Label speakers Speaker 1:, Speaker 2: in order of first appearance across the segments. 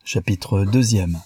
Speaker 1: Chapitre 2.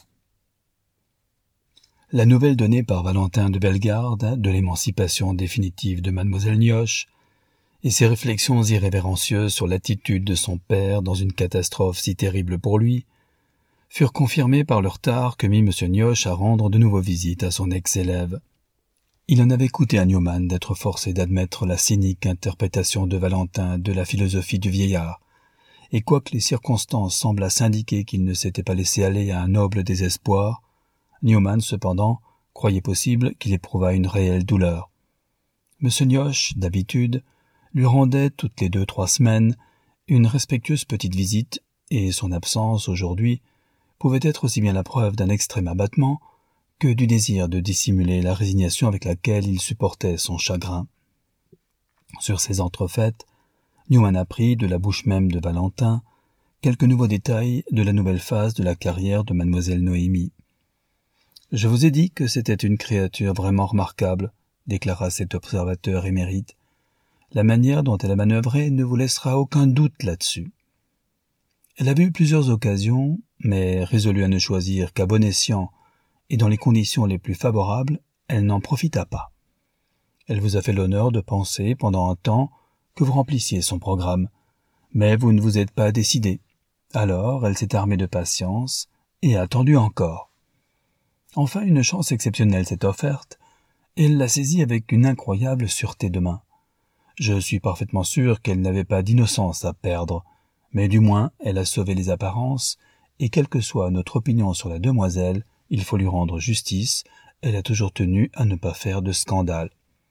Speaker 1: La nouvelle donnée par Valentin de Bellegarde de l'émancipation définitive de mademoiselle Nioche et ses réflexions irrévérencieuses sur l'attitude de son père dans une catastrophe si terrible pour lui furent confirmées par le retard que mit M. Nioche à rendre de nouveau visite à son ex-élève. Il en avait coûté à Newman d'être forcé d'admettre la cynique interprétation de Valentin de la philosophie du vieillard, et quoique les circonstances semblassent indiquer qu'il ne s'était pas laissé aller à un noble désespoir, Newman, cependant, croyait possible qu'il éprouvât une réelle douleur. M. Nioche, d'habitude, lui rendait toutes les 2-3 semaines une respectueuse petite visite, et son absence, aujourd'hui, pouvait être aussi bien la preuve d'un extrême abattement que du désir de dissimuler la résignation avec laquelle il supportait son chagrin. Sur ces entrefaites, Newman apprit, de la bouche même de Valentin, quelques nouveaux détails de la nouvelle phase de la carrière de mademoiselle Noémie. « Je vous ai dit que c'était une créature vraiment remarquable, » déclara cet observateur émérite. « La manière dont elle a manœuvré ne vous laissera aucun doute là-dessus. » Elle avait eu plusieurs occasions, mais résolue à ne choisir qu'à bon escient et dans les conditions les plus favorables, elle n'en profita pas. Elle vous a fait l'honneur de penser, pendant un temps, que vous remplissiez son programme, mais vous ne vous êtes pas décidé. Alors, elle s'est armée de patience et a attendu encore. Enfin, une chance exceptionnelle s'est offerte, et elle l'a saisie avec une incroyable sûreté de main. Je suis parfaitement sûr qu'elle n'avait pas d'innocence à perdre, mais du moins elle a sauvé les apparences, et quelle que soit notre opinion sur la demoiselle, il faut lui rendre justice, elle a toujours tenu à ne pas faire de scandale.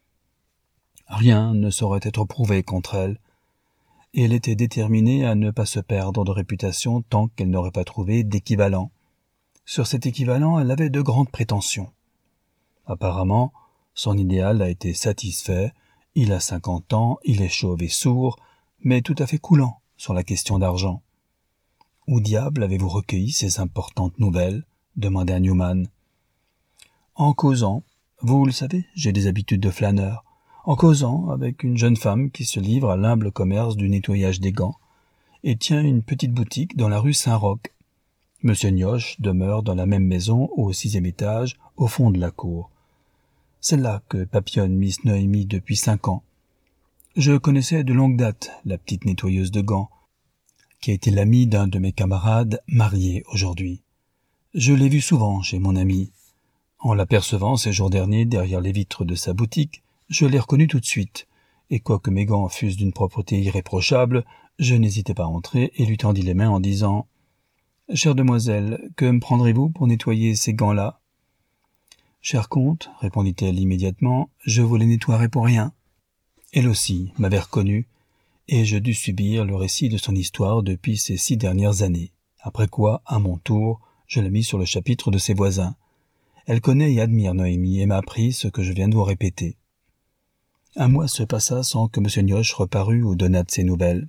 Speaker 1: Rien ne saurait être prouvé contre elle, et elle était déterminée à ne pas se perdre de réputation tant qu'elle n'aurait pas trouvé d'équivalent. Sur cet équivalent, elle avait de grandes prétentions. Apparemment, son idéal a été satisfait, il a 50 ans, il est chauve et sourd, mais tout à fait coulant sur la question d'argent. « Où diable avez-vous recueilli ces importantes nouvelles ?» demanda Newman. « En causant, vous le savez, j'ai des habitudes de flâneur. En causant avec une jeune femme qui se livre à l'humble commerce du nettoyage des gants et tient une petite boutique dans la rue Saint-Roch. M. Nioche demeure dans la même maison au 6e étage, au fond de la cour. C'est là que papillonne Miss Noémie depuis 5 ans. Je connaissais de longue date la petite nettoyeuse de gants, qui a été l'amie d'un de mes camarades marié aujourd'hui. Je l'ai vue souvent chez mon ami. En l'apercevant ces jours derniers derrière les vitres de sa boutique, je l'ai reconnue tout de suite, et quoique mes gants fussent d'une propreté irréprochable, je n'hésitai pas à entrer et lui tendis les mains en disant « Chère demoiselle, que me prendrez-vous pour nettoyer ces gants-là ?»« Cher comte, répondit-elle immédiatement, je vous les nettoierai pour rien. » Elle aussi m'avait reconnu, et je dus subir le récit de son histoire depuis ces 6 dernières années, après quoi, à mon tour, je la mis sur le chapitre de ses voisins. Elle connaît et admire Noémie et m'a appris ce que je viens de vous répéter. Un mois se passa sans que M. Nioche reparût ou donnât de ses nouvelles.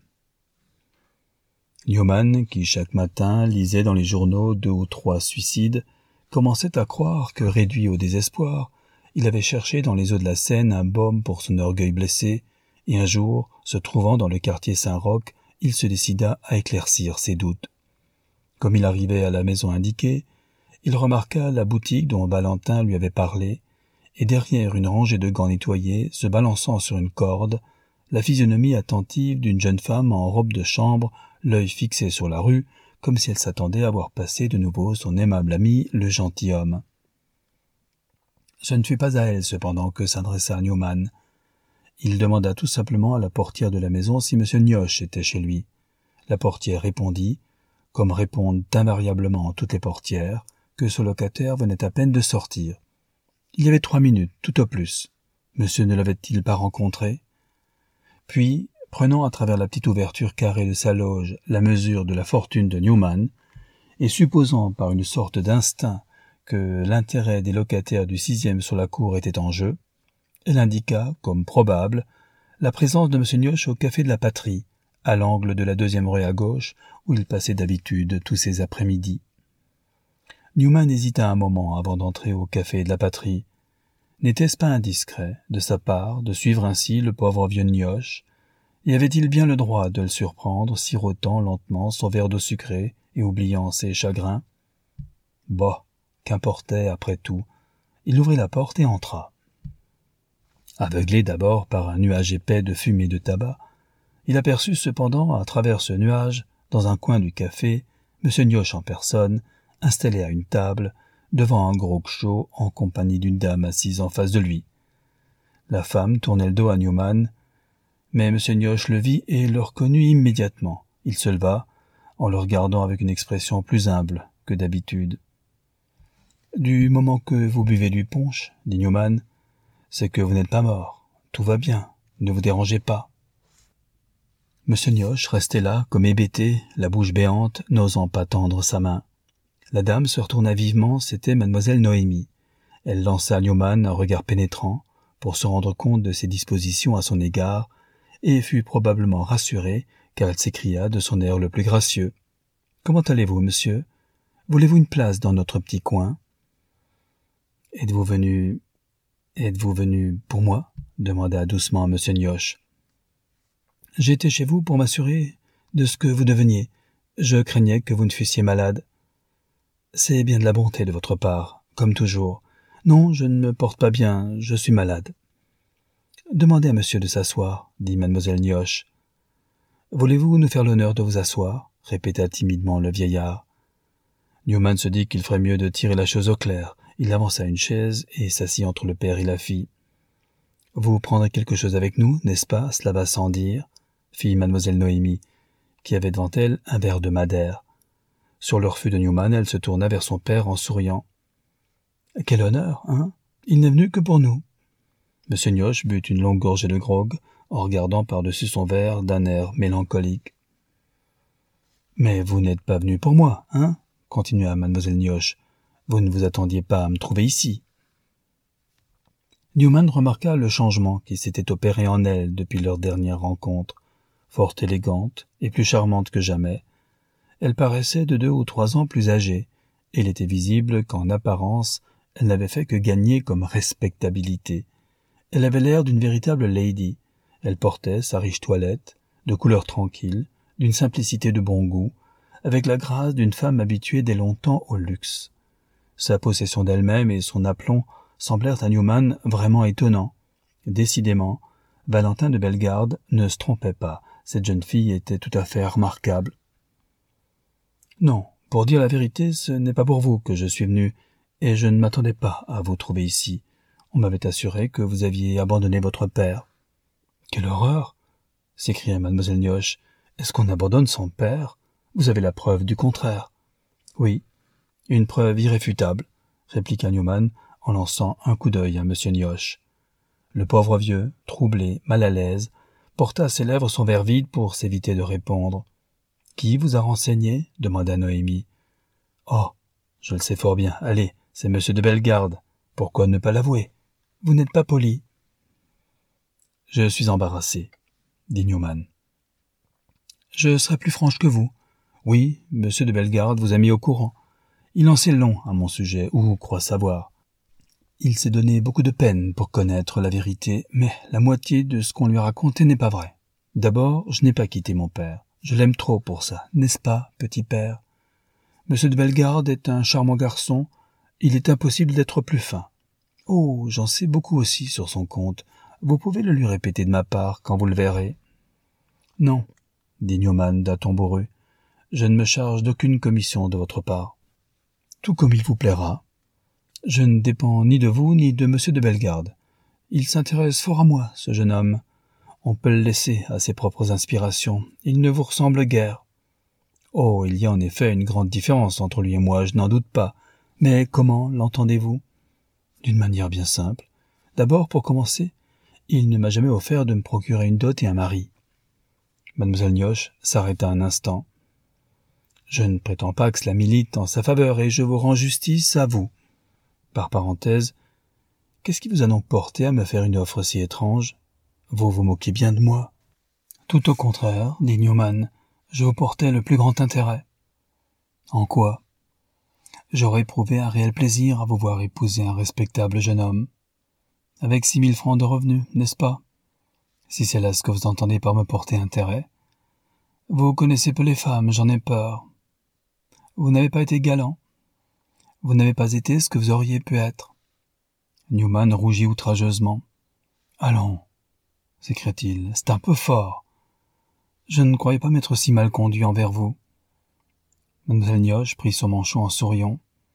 Speaker 1: Newman, qui chaque matin lisait dans les journaux 2 ou 3 suicides, commençait à croire que, réduit au désespoir, il avait cherché dans les eaux de la Seine un baume pour son orgueil blessé, et un jour, se trouvant dans le quartier Saint-Roch, il se décida à éclaircir ses doutes. Comme il arrivait à la maison indiquée, il remarqua la boutique dont Valentin lui avait parlé, et derrière une rangée de gants nettoyés, se balançant sur une corde, la physionomie attentive d'une jeune femme en robe de chambre, l'œil fixé sur la rue, comme si elle s'attendait à voir passer de nouveau son aimable ami, le gentilhomme. Ce ne fut pas à elle, cependant, que s'adressa Newman. Il demanda tout simplement à la portière de la maison si M. Nioche était chez lui. La portière répondit, comme répondent invariablement toutes les portières, que son locataire venait à peine de sortir. Il y avait 3 minutes, tout au plus. Monsieur ne l'avait-il pas rencontré? Puis, prenant à travers la petite ouverture carrée de sa loge la mesure de la fortune de Newman, et supposant par une sorte d'instinct que l'intérêt des locataires du 6e sur la cour était en jeu, elle indiqua, comme probable, la présence de M. Nioche au café de la Patrie, à l'angle de la 2e rue à gauche, où il passait d'habitude tous ses après-midi. Newman hésita un moment avant d'entrer au café de la Patrie. N'était-ce pas indiscret, de sa part, de suivre ainsi le pauvre vieux Nioche, et avait-il bien le droit de le surprendre sirotant lentement son verre d'eau sucrée et oubliant ses chagrins? Bah, qu'importait après tout. Il ouvrit la porte et entra. Aveuglé d'abord par un nuage épais de fumée de tabac, il aperçut cependant, à travers ce nuage, dans un coin du café, M. Nioche en personne, installé à une table, devant un grog chaud, en compagnie d'une dame assise en face de lui. La femme tournait le dos à Newman, mais M. Nioche le vit et le reconnut immédiatement. Il se leva, en le regardant avec une expression plus humble que d'habitude. « Du moment que vous buvez du punch, dit Newman, c'est que vous n'êtes pas mort. Tout va bien, ne vous dérangez pas. » M. Nioche restait là, comme hébété, la bouche béante, n'osant pas tendre sa main. La dame se retourna vivement, c'était mademoiselle Noémie. Elle lança à Newman un regard pénétrant, pour se rendre compte de ses dispositions à son égard, et fut probablement rassurée, car elle s'écria de son air le plus gracieux. « Comment allez-vous, monsieur? Voulez-vous une place dans notre petit coin? »« Êtes-vous venu pour moi? » demanda doucement M. Nioche. « J'ai été chez vous pour m'assurer de ce que vous deveniez. Je craignais que vous ne fussiez malade. »« C'est bien de la bonté de votre part, comme toujours. Non, je ne me porte pas bien, je suis malade. »« Demandez à monsieur de s'asseoir, » dit mademoiselle Nioche. « Voulez-vous nous faire l'honneur de vous asseoir » répéta timidement le vieillard. Newman se dit qu'il ferait mieux de tirer la chose au clair. Il avança une chaise et s'assit entre le père et la fille. « Vous prendrez quelque chose avec nous, n'est-ce pas, cela va sans dire » fit mademoiselle Noémie, qui avait devant elle un verre de madère. Sur le refus de Newman, elle se tourna vers son père en souriant. « Quel honneur, hein? Il n'est venu que pour nous. » M. Nioche but une longue gorgée de grog, en regardant par-dessus son verre d'un air mélancolique. « Mais vous n'êtes pas venu pour moi, hein? » continua mademoiselle Nioche. « Vous ne vous attendiez pas à me trouver ici. » Newman remarqua le changement qui s'était opéré en elle depuis leur dernière rencontre. Fort élégante et plus charmante que jamais, elle paraissait de 2 ou 3 ans plus âgée, et il était visible qu'en apparence, elle n'avait fait que gagner comme respectabilité. Elle avait l'air d'une véritable lady. Elle portait sa riche toilette, de couleur tranquille, d'une simplicité de bon goût, avec la grâce d'une femme habituée dès longtemps au luxe. Sa possession d'elle-même et son aplomb semblèrent à Newman vraiment étonnants. Décidément, Valentin de Bellegarde ne se trompait pas. Cette jeune fille était tout à fait remarquable. « Non, pour dire la vérité, ce n'est pas pour vous que je suis venu, et je ne m'attendais pas à vous trouver ici. On m'avait assuré que vous aviez abandonné votre père. »« Quelle horreur !» s'écria mademoiselle Nioche. « Est-ce qu'on abandonne son père? Vous avez la preuve du contraire. »« Oui, une preuve irréfutable, » répliqua Newman en lançant un coup d'œil à M. Nioche. Le pauvre vieux, troublé, mal à l'aise, porta à ses lèvres son verre vide pour s'éviter de répondre. « Qui vous a renseigné ?» demanda Noémie. « Oh, je le sais fort bien. Allez, c'est M. de Bellegarde. Pourquoi ne pas l'avouer? Vous n'êtes pas poli. »« Je suis embarrassé, » dit Newman. « Je serai plus franche que vous. Oui, M. de Bellegarde vous a mis au courant. Il en sait long à mon sujet, ou croit savoir. Il s'est donné beaucoup de peine pour connaître la vérité, mais la moitié de ce qu'on lui a raconté n'est pas vrai. D'abord, je n'ai pas quitté mon père. Je l'aime trop pour ça, n'est-ce pas, petit père? Monsieur de Bellegarde est un charmant garçon. Il est impossible d'être plus fin. Oh, j'en sais beaucoup aussi sur son compte. Vous pouvez le lui répéter de ma part quand vous le verrez. Non, dit Newman d'un ton bourru. Je ne me charge d'aucune commission de votre part. Tout comme il vous plaira. Je ne dépends ni de vous ni de monsieur de Bellegarde. Il s'intéresse fort à moi, ce jeune homme. On peut le laisser à ses propres inspirations. Il ne vous ressemble guère. Oh, il y a en effet une grande différence entre lui et moi, je n'en doute pas. Mais comment l'entendez-vous? D'une manière bien simple. D'abord, pour commencer, il ne m'a jamais offert de me procurer une dot et un mari. Mademoiselle Nioche s'arrêta un instant. Je ne prétends pas que cela milite en sa faveur, et je vous rends justice à vous. Par parenthèse, qu'est-ce qui vous a donc porté à me faire une offre si étrange? Vous vous moquez bien de moi. Tout au contraire, dit Newman, je vous portais le plus grand intérêt. En quoi? J'aurais éprouvé un réel plaisir à vous voir épouser un respectable jeune homme. Avec 6 000 francs de revenus, n'est-ce pas? Si c'est là ce que vous entendez par me porter intérêt. Vous connaissez peu les femmes, j'en ai peur. Vous n'avez pas été galant. Vous n'avez pas été ce que vous auriez pu être. » Newman rougit outrageusement. « Allons, » s'écria-t-il, « c'est un peu fort. Je ne croyais pas m'être si mal conduit envers vous. » Mademoiselle Nioche prit son manchon en souriant.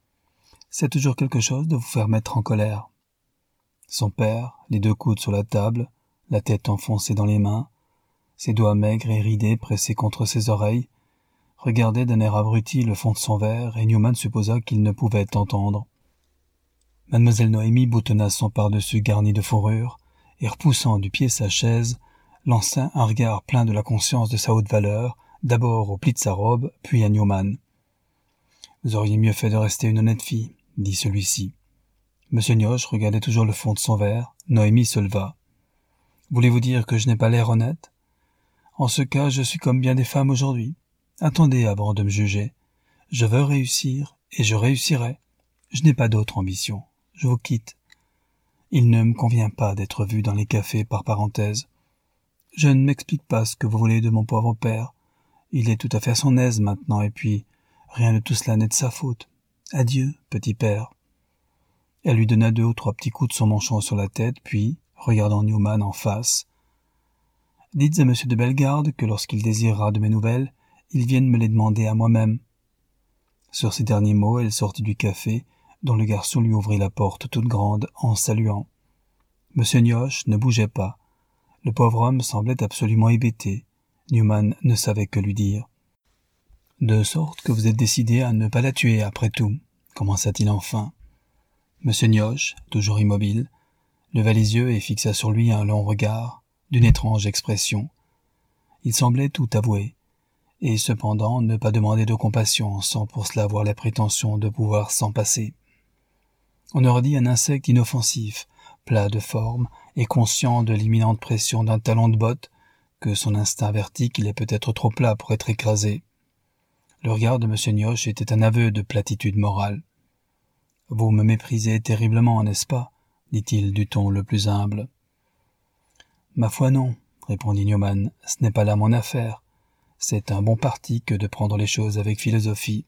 Speaker 1: « C'est toujours quelque chose de vous faire mettre en colère. » Son père, les deux coudes sur la table, la tête enfoncée dans les mains, ses doigts maigres et ridés pressés contre ses oreilles, regardait d'un air abruti le fond de son verre, et Newman supposa qu'il ne pouvait entendre. Mademoiselle Noémie boutonna son pardessus garni de fourrure, et repoussant du pied sa chaise, lança un regard plein de la conscience de sa haute valeur, d'abord au pli de sa robe, puis à Newman. « Vous auriez mieux fait de rester une honnête fille, » dit celui-ci. Monsieur Nioche regardait toujours le fond de son verre. Noémie se leva. « Voulez-vous dire que je n'ai pas l'air honnête ? En ce cas, je suis comme bien des femmes aujourd'hui. Attendez avant de me juger. Je veux réussir, et je réussirai. Je n'ai pas d'autre ambition. Je vous quitte. Il ne me convient pas d'être vu dans les cafés par parenthèse. Je ne m'explique pas ce que vous voulez de mon pauvre père. Il est tout à fait à son aise maintenant, et puis rien de tout cela n'est de sa faute. Adieu, petit père. » Elle lui donna 2 ou 3 petits coups de son manchon sur la tête, puis, regardant Newman en face, « Dites à monsieur de Bellegarde que lorsqu'il désirera de mes nouvelles, il vienne me les demander à moi-même. » Sur ces derniers mots, elle sortit du café, dont le garçon lui ouvrit la porte toute grande en saluant. Monsieur Nioche ne bougeait pas. Le pauvre homme semblait absolument hébété. Newman ne savait que lui dire. « De sorte que vous êtes décidé à ne pas la tuer après tout, » commença-t-il enfin. Monsieur Nioche, toujours immobile, leva les yeux et fixa sur lui un long regard, d'une étrange expression. Il semblait tout avouer, et cependant ne pas demander de compassion sans pour cela avoir la prétention de pouvoir s'en passer. On aurait dit un insecte inoffensif, plat de forme et conscient de l'imminente pression d'un talon de botte, que son instinct avertit qu'il est peut-être trop plat pour être écrasé. Le regard de M. Nioche était un aveu de platitude morale. « Vous me méprisez terriblement, n'est-ce pas ?» dit-il du ton le plus humble. « Ma foi non, » répondit Newman, « ce n'est pas là mon affaire. C'est un bon parti que de prendre les choses avec philosophie.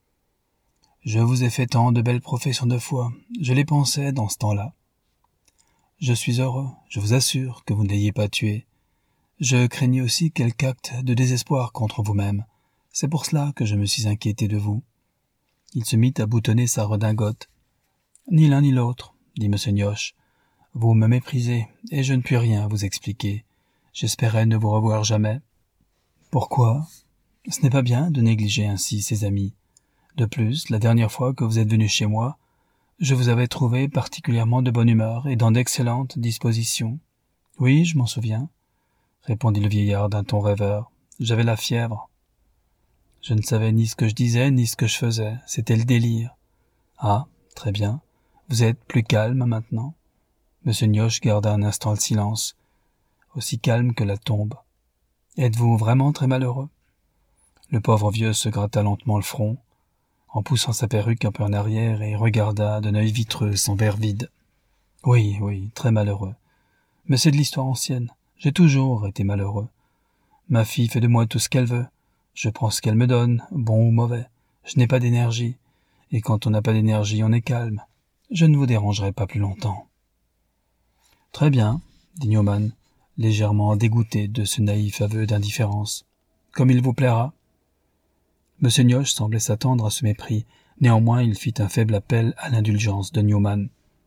Speaker 1: Je vous ai fait tant de belles professions de foi, je les pensais dans ce temps-là. Je suis heureux, je vous assure, que vous ne l'ayez pas tué. Je craignais aussi quelque acte de désespoir contre vous-même. C'est pour cela que je me suis inquiété de vous. » Il se mit à boutonner sa redingote. « Ni l'un ni l'autre, » dit M. Nioche. « Vous me méprisez, et je ne puis rien vous expliquer. J'espérais ne vous revoir jamais. » « Pourquoi ? Ce n'est pas bien de négliger ainsi ses amis. De plus, la dernière fois que vous êtes venu chez moi, je vous avais trouvé particulièrement de bonne humeur et dans d'excellentes dispositions. »« Oui, je m'en souviens, » répondit le vieillard d'un ton rêveur. « J'avais la fièvre. Je ne savais ni ce que je disais, ni ce que je faisais. C'était le délire. »« Ah, très bien. Vous êtes plus calme maintenant. » M. Nioche garda un instant le silence, aussi calme que la tombe. « Êtes-vous vraiment très malheureux ?» Le pauvre vieux se gratta lentement le front, en poussant sa perruque un peu en arrière, et regarda d'un œil vitreux son verre vide. « Oui, oui, très malheureux. Mais c'est de l'histoire ancienne. J'ai toujours été malheureux. Ma fille fait de moi tout ce qu'elle veut. Je prends ce qu'elle me donne, bon ou mauvais. Je n'ai pas d'énergie. Et quand on n'a pas d'énergie, on est calme. Je ne vous dérangerai pas plus longtemps. »« Très bien, » dit Newman, légèrement dégoûté de ce naïf aveu d'indifférence. « Comme il vous plaira. » M. Nioche semblait s'attendre à ce mépris. Néanmoins, il fit un faible appel à l'indulgence de Newman.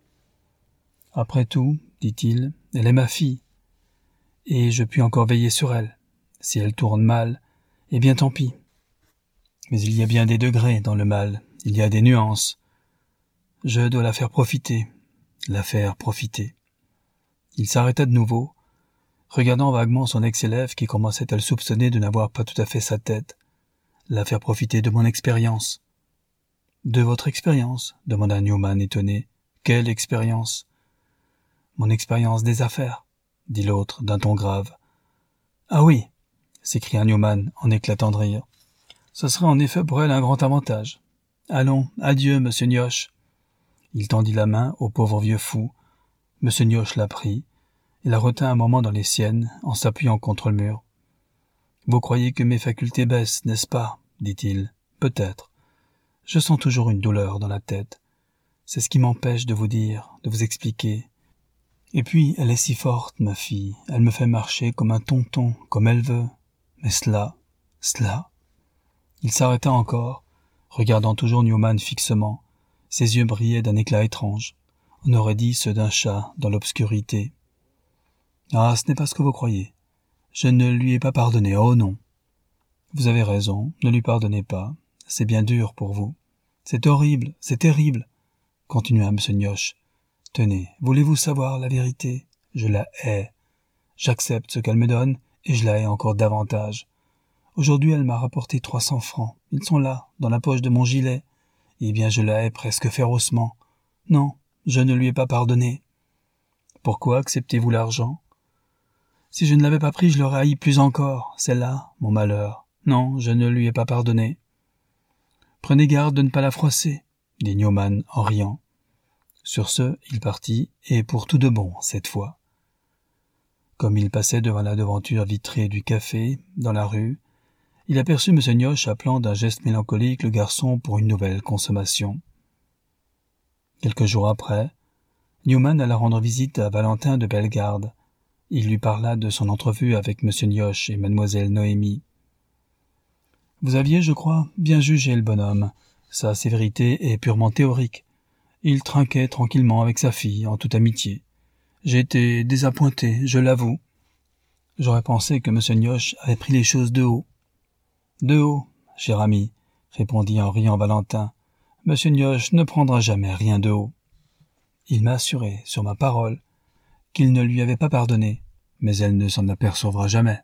Speaker 1: « Après tout, dit-il, elle est ma fille. Et je puis encore veiller sur elle. Si elle tourne mal, eh bien tant pis. Mais il y a bien des degrés dans le mal, il y a des nuances. Je dois la faire profiter, la faire profiter. » Il s'arrêta de nouveau, regardant vaguement son ex-élève qui commençait à le soupçonner de n'avoir pas tout à fait sa tête. « La faire profiter de mon expérience. »« De votre expérience ?» demanda Newman étonné. « Quelle expérience ?»« Mon expérience des affaires, » dit l'autre d'un ton grave. « Ah oui !» s'écria Newman en éclatant de rire. « Ce serait en effet pour elle un grand avantage. Allons, adieu, monsieur Nioche. » Il tendit la main au pauvre vieux fou. Monsieur Nioche la prit et la retint un moment dans les siennes en s'appuyant contre le mur. « Vous croyez que mes facultés baissent, n'est-ce pas ?» dit-il. « Peut-être. Je sens toujours une douleur dans la tête. C'est ce qui m'empêche de vous dire, de vous expliquer. Et puis, elle est si forte, ma fille. Elle me fait marcher comme un tonton, comme elle veut. Mais cela... Il s'arrêta encore, regardant toujours Newman fixement. Ses yeux brillaient d'un éclat étrange. On aurait dit ceux d'un chat dans l'obscurité. Ah, ce n'est pas ce que vous croyez. Je ne lui ai pas pardonné, oh non. Vous avez raison, ne lui pardonnez pas. C'est bien dur pour vous. C'est horrible, c'est terrible, continua M. Nioche. Tenez, voulez-vous savoir la vérité? Je la hais. J'accepte ce qu'elle me donne, et je la hais encore davantage. Aujourd'hui, elle m'a rapporté 300 francs. Ils sont là, dans la poche de mon gilet. Eh bien, je la hais presque férocement. Non, je ne lui ai pas pardonné. Pourquoi acceptez-vous l'argent? Si je ne l'avais pas pris, je l'aurais haï plus encore. C'est là, mon malheur. Non, je ne lui ai pas pardonné. Prenez garde de ne pas la froisser, dit Newman en riant. Sur ce, il partit, et pour tout de bon, cette fois. Comme il passait devant la devanture vitrée du café, dans la rue, il aperçut M. Nioche appelant d'un geste mélancolique le garçon pour une nouvelle consommation. Quelques jours après, Newman alla rendre visite à Valentin de Bellegarde. Il lui parla de son entrevue avec M. Nioche et Mlle Noémie. « Vous aviez, je crois, bien jugé le bonhomme. Sa sévérité est purement théorique. Il trinquait tranquillement avec sa fille, en toute amitié. J'ai été désappointé, je l'avoue. J'aurais pensé que M. Nioche avait pris les choses de haut. »« De haut, cher ami, » répondit en riant Valentin. « M. Nioche ne prendra jamais rien de haut. » Il m'a assuré, sur ma parole, qu'il ne lui avait pas pardonné, mais elle ne s'en apercevra jamais.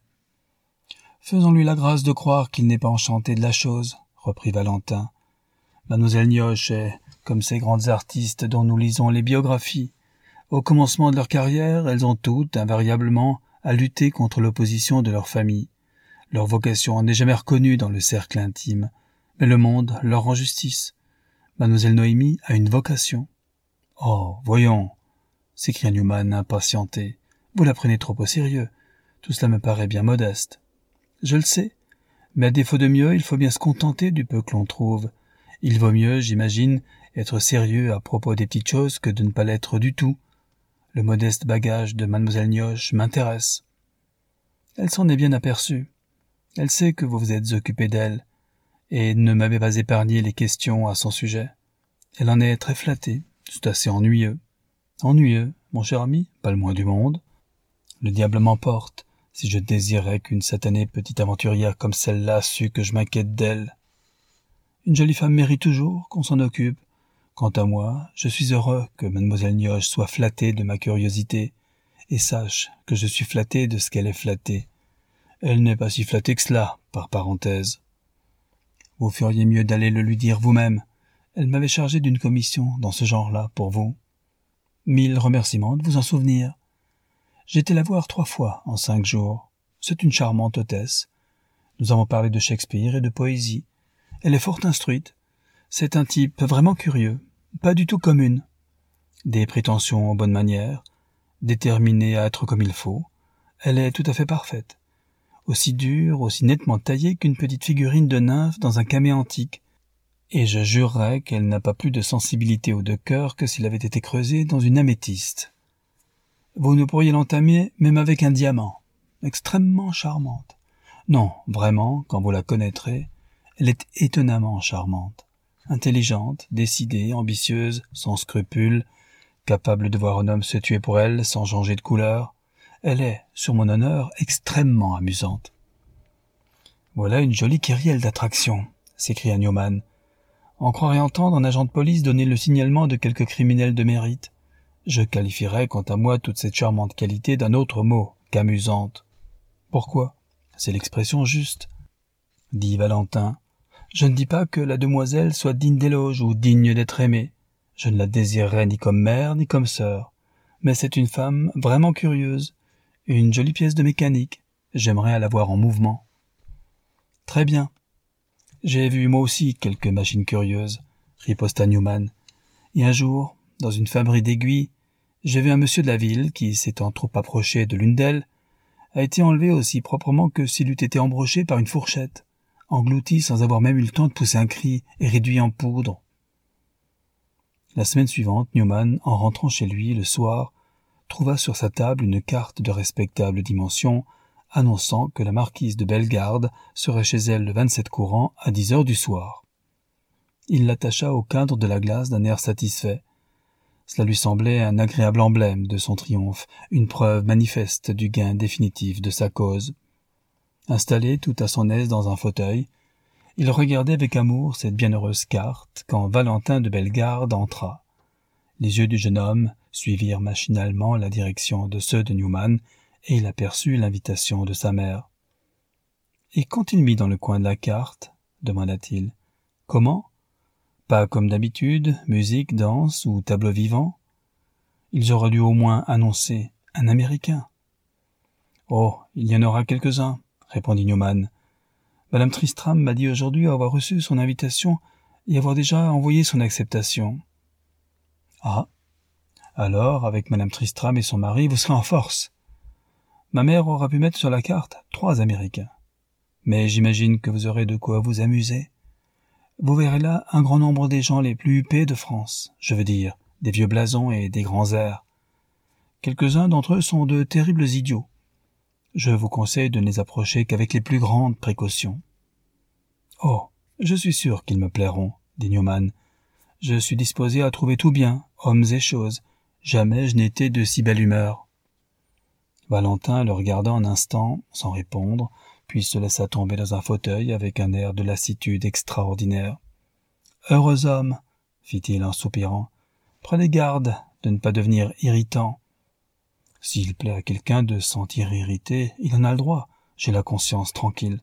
Speaker 1: Faisons-lui la grâce de croire qu'il n'est pas enchanté de la chose, reprit Valentin. Mlle Nioche est comme ces grandes artistes dont nous lisons les biographies. Au commencement de leur carrière, elles ont toutes, invariablement, à lutter contre l'opposition de leur famille. Leur vocation n'est jamais reconnue dans le cercle intime, mais le monde leur rend justice. Mlle Noémie a une vocation. « Oh, voyons !» s'écria Newman impatienté. « Vous la prenez trop au sérieux. Tout cela me paraît bien modeste. » « Je le sais, mais à défaut de mieux, il faut bien se contenter du peu que l'on trouve. Il vaut mieux, j'imagine, être sérieux à propos des petites choses que de ne pas l'être du tout. Le modeste bagage de Mlle Nioche m'intéresse. Elle s'en est bien aperçue. Elle sait que vous vous êtes occupé d'elle, et ne m'avez pas épargné les questions à son sujet. Elle en est très flattée, c'est assez ennuyeux. Ennuyeux, mon cher ami, pas le moins du monde. Le diable m'emporte. Si je désirais qu'une satanée petite aventurière comme celle-là sût que je m'inquiète d'elle. Une jolie femme mérite toujours qu'on s'en occupe. Quant à moi, je suis heureux que Mlle Nioche soit flattée de ma curiosité, et sache que je suis flatté de ce qu'elle est flattée. Elle n'est pas si flattée que cela, par parenthèse. Vous feriez mieux d'aller le lui dire vous-même. Elle m'avait chargé d'une commission dans ce genre-là pour vous. 1000 remerciements de vous en souvenir. J'étais la voir 3 fois en 5 jours. C'est une charmante hôtesse. Nous avons parlé de Shakespeare et de poésie. Elle est fort instruite. C'est un type vraiment curieux, pas du tout commune. Des prétentions aux bonnes manières, déterminée à être comme il faut. Elle est tout à fait parfaite. Aussi dure, aussi nettement taillée qu'une petite figurine de nymphe dans un camée antique. Et je jurerais qu'elle n'a pas plus de sensibilité ou de cœur que s'il avait été creusé dans une améthyste. Vous ne pourriez l'entamer même avec un diamant. Extrêmement charmante. Non, vraiment, quand vous la connaîtrez, elle est étonnamment charmante. Intelligente, décidée, ambitieuse, sans scrupules, capable de voir un homme se tuer pour elle sans changer de couleur. Elle est, sur mon honneur, extrêmement amusante. Voilà une jolie kyrielle d'attraction, s'écria Newman. On croirait entendre un agent de police donner le signalement de quelque criminel de mérite. Je qualifierais, quant à moi, toute cette charmante qualité d'un autre mot qu'amusante. Pourquoi? C'est l'expression juste, dit Valentin. Je ne dis pas que la demoiselle soit digne d'éloge ou digne d'être aimée. Je ne la désirerais ni comme mère ni comme sœur. Mais c'est une femme vraiment curieuse, une jolie pièce de mécanique. J'aimerais la voir en mouvement. Très bien. J'ai vu moi aussi quelques machines curieuses, riposta Newman. Et un jour, dans une fabrique d'aiguilles, j'ai vu un monsieur de la ville qui, s'étant trop approché de l'une d'elles, a été enlevé aussi proprement que s'il eût été embroché par une fourchette. englouti sans avoir même eu le temps de pousser un cri et réduit en poudre. La semaine suivante, Newman, en rentrant chez lui le soir, trouva sur sa table une carte de respectable dimension annonçant que la marquise de Bellegarde serait chez elle le 27 courant à 10 heures du soir. Il l'attacha au cadre de la glace d'un air satisfait. Cela lui semblait un agréable emblème de son triomphe, une preuve manifeste du gain définitif de sa cause. Installé tout à son aise dans un fauteuil, il regardait avec amour cette bienheureuse carte quand Valentin de Bellegarde entra. Les yeux du jeune homme suivirent machinalement la direction de ceux de Newman et il aperçut l'invitation de sa mère. « Et qu'ont-ils mis dans le coin de la carte ?» demanda-t-il. « Comment ? Pas comme d'habitude, musique, danse ou tableau vivant ? Ils auraient dû au moins annoncer un Américain. »« Oh, il y en aura quelques-uns, » répondit Newman. « Madame Tristram m'a dit aujourd'hui avoir reçu son invitation et avoir déjà envoyé son acceptation. »« Ah, alors, avec Madame Tristram et son mari, vous serez en force. Ma mère aura pu mettre sur la carte 3 Américains. Mais j'imagine que vous aurez de quoi vous amuser. Vous verrez là un grand nombre des gens les plus huppés de France, je veux dire, des vieux blasons et des grands airs. Quelques-uns d'entre eux sont de terribles idiots. Je vous conseille de ne les approcher qu'avec les plus grandes précautions. »« Oh, je suis sûr qu'ils me plairont, » dit Newman. « Je suis disposé à trouver tout bien, hommes et choses. Jamais je n'étais de si belle humeur. » Valentin le regarda un instant sans répondre, puis se laissa tomber dans un fauteuil avec un air de lassitude extraordinaire. « Heureux homme, » fit-il en soupirant, « prenez garde de ne pas devenir irritant. S'il plaît à quelqu'un de se sentir irrité, il en a le droit, j'ai la conscience tranquille.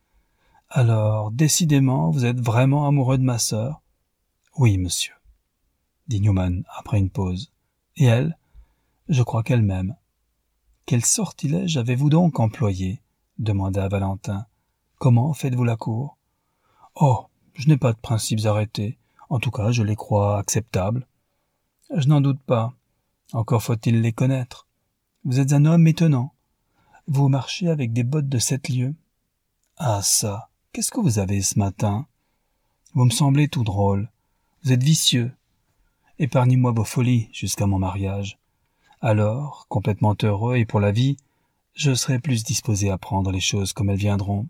Speaker 1: Alors, décidément, vous êtes vraiment amoureux de ma sœur ? » ?»« Oui, monsieur, » dit Newman après une pause. « Et elle ? Je crois qu'elle m'aime. »« Quel sortilège avez-vous donc employé ? » demanda Valentin. « Comment faites-vous la cour ? » ?»« Oh, je n'ai pas de principes arrêtés. En tout cas, je les crois acceptables. »« Je n'en doute pas. Encore faut-il les connaître. Vous êtes un homme étonnant. Vous marchez avec des bottes de 7 lieues. Ah ça, qu'est-ce que vous avez ce matin ? Vous me semblez tout drôle. Vous êtes vicieux. Épargnez-moi vos folies jusqu'à mon mariage. Alors, complètement heureux et pour la vie, je serai plus disposé à prendre les choses comme elles viendront.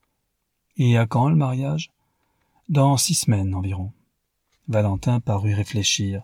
Speaker 1: Et à quand le mariage ? Dans 6 semaines environ. Valentin parut réfléchir.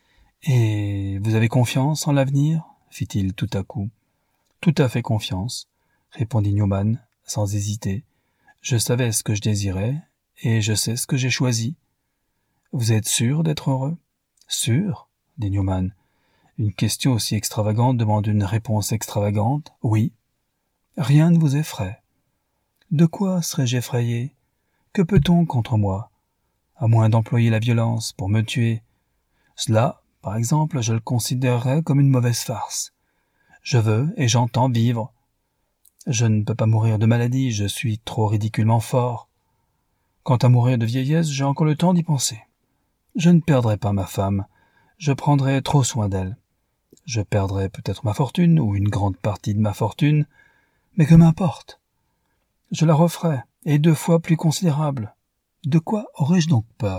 Speaker 1: Et vous avez confiance en l'avenir ? Fit-il tout à coup. Tout à fait confiance, répondit Newman, sans hésiter. Je savais ce que je désirais, et je sais ce que j'ai choisi. Vous êtes sûr d'être heureux ? Sûr, dit Newman. Une question aussi extravagante demande une réponse extravagante. Oui. Rien ne vous effraie. De quoi serais-je effrayé ? Que peut-on contre moi ? À moins d'employer la violence pour me tuer. Cela, par exemple, je le considérerais comme une mauvaise farce. Je veux et j'entends vivre. Je ne peux pas mourir de maladie, je suis trop ridiculement fort. Quant à mourir de vieillesse, j'ai encore le temps d'y penser. Je ne perdrai pas ma femme, je prendrai trop soin d'elle. Je perdrai peut-être ma fortune, ou une grande partie de ma fortune, mais que m'importe. Je la referai, et 2 fois plus considérable. De quoi aurais-je donc peur ?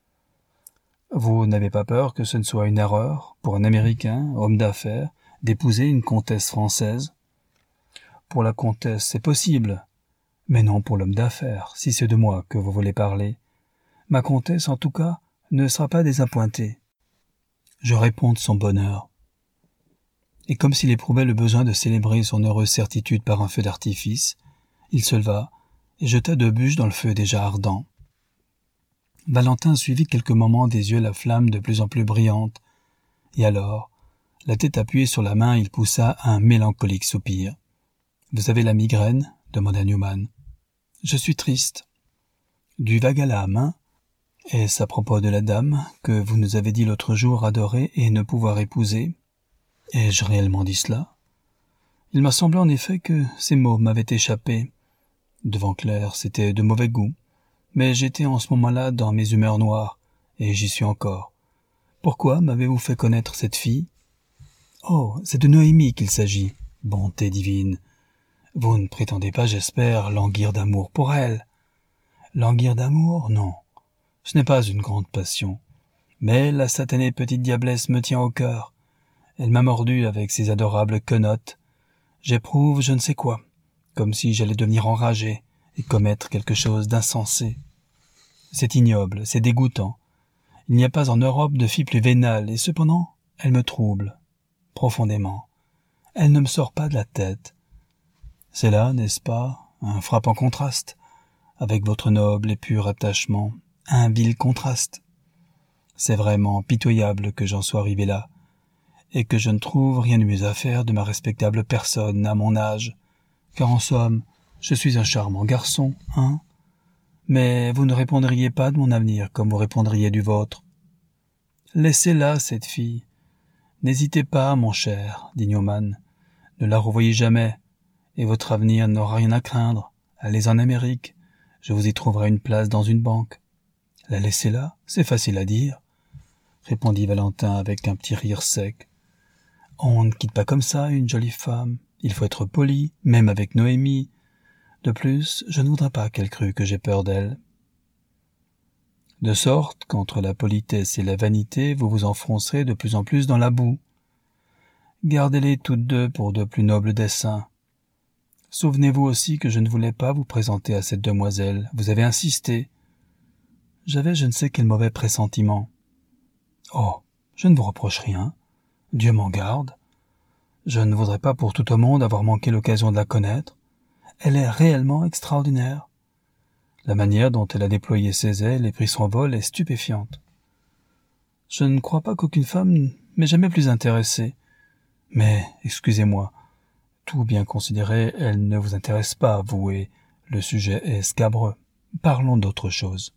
Speaker 1: Vous n'avez pas peur que ce ne soit une erreur, pour un Américain, homme d'affaires, d'épouser une comtesse française ? Pour la comtesse, c'est possible, mais non pour l'homme d'affaires, si c'est de moi que vous voulez parler. Ma comtesse, en tout cas, ne sera pas désappointée. Je réponds de son bonheur. Et comme s'il éprouvait le besoin de célébrer son heureuse certitude par un feu d'artifice, il se leva et jeta 2 bûches dans le feu déjà ardent. Valentin suivit quelques moments des yeux la flamme de plus en plus brillante, et alors, la tête appuyée sur la main, il poussa un mélancolique soupir. « Vous avez la migraine ?» demanda Newman. « Je suis triste. »« Du vague à l'âme, hein ? Est-ce à propos de la dame que vous nous avez dit l'autre jour adorer et ne pouvoir épouser ? Ai-je réellement dit cela ? Il m'a semblé en effet que ces mots m'avaient échappé. Devant Claire, c'était de mauvais goût, mais j'étais en ce moment-là dans mes humeurs noires, et j'y suis encore. Pourquoi m'avez-vous fait connaître cette fille ? Oh, c'est de Noémie qu'il s'agit, bonté divine. Vous ne prétendez pas, j'espère, languir d'amour pour elle. Languir d'amour, non. Ce n'est pas une grande passion. Mais la satanée petite diablesse me tient au cœur. Elle m'a mordu avec ses adorables quenottes. J'éprouve je ne sais quoi, comme si j'allais devenir enragé et commettre quelque chose d'insensé. C'est ignoble, c'est dégoûtant. Il n'y a pas en Europe de fille plus vénale, et cependant, elle me trouble, profondément. Elle ne me sort pas de la tête. C'est là, n'est-ce pas, un frappant contraste, avec votre noble et pur attachement, un vil contraste. C'est vraiment pitoyable que j'en sois arrivé là, et que je ne trouve rien de mieux à faire de ma respectable personne à mon âge, car en somme, je suis un charmant garçon, hein. Mais vous ne répondriez pas de mon avenir comme vous répondriez du vôtre. Laissez-la, cette fille. N'hésitez pas, mon cher, dit Newman. Ne la revoyez jamais, et votre avenir n'aura rien à craindre. Allez en Amérique, je vous y trouverai une place dans une banque. La laisser là, c'est facile à dire, répondit Valentin avec un petit rire sec. On ne quitte pas comme ça une jolie femme. Il faut être poli, même avec Noémie. De plus, je ne voudrais pas qu'elle crût que j'ai peur d'elle. De sorte qu'entre la politesse et la vanité, vous vous enfoncerez de plus en plus dans la boue. Gardez-les toutes deux pour de plus nobles desseins. Souvenez-vous aussi que je ne voulais pas vous présenter à cette demoiselle. Vous avez insisté. J'avais je ne sais quel mauvais pressentiment. Oh, je ne vous reproche rien. Dieu m'en garde. Je ne voudrais pas pour tout au monde avoir manqué l'occasion de la connaître. Elle est réellement extraordinaire. La manière dont elle a déployé ses ailes et pris son vol est stupéfiante. Je ne crois pas qu'aucune femme m'ait jamais plus intéressé. Mais, excusez-moi, tout bien considéré, elle ne vous intéresse pas, vous, et le sujet est scabreux. Parlons d'autre chose.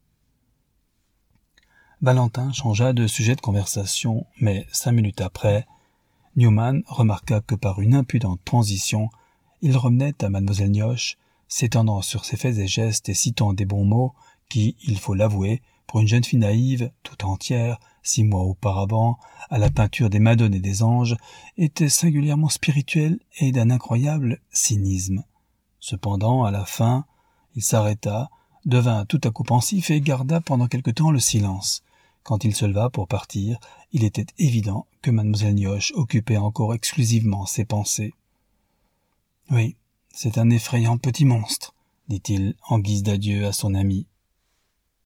Speaker 1: Valentin changea de sujet de conversation, mais 5 minutes après, Newman remarqua que par une impudente transition, il revenait à mademoiselle Nioche, s'étendant sur ses faits et gestes et citant des bons mots qui, il faut l'avouer, pour une jeune fille naïve, tout entière, 6 mois auparavant, à la peinture des Madones et des Anges, étaient singulièrement spirituels et d'un incroyable cynisme. Cependant, à la fin, il s'arrêta, devint tout à coup pensif et garda pendant quelque temps le silence. Quand il se leva pour partir, il était évident que mademoiselle Nioche occupait encore exclusivement ses pensées. « Oui, c'est un effrayant petit monstre, dit-il en guise d'adieu à son ami.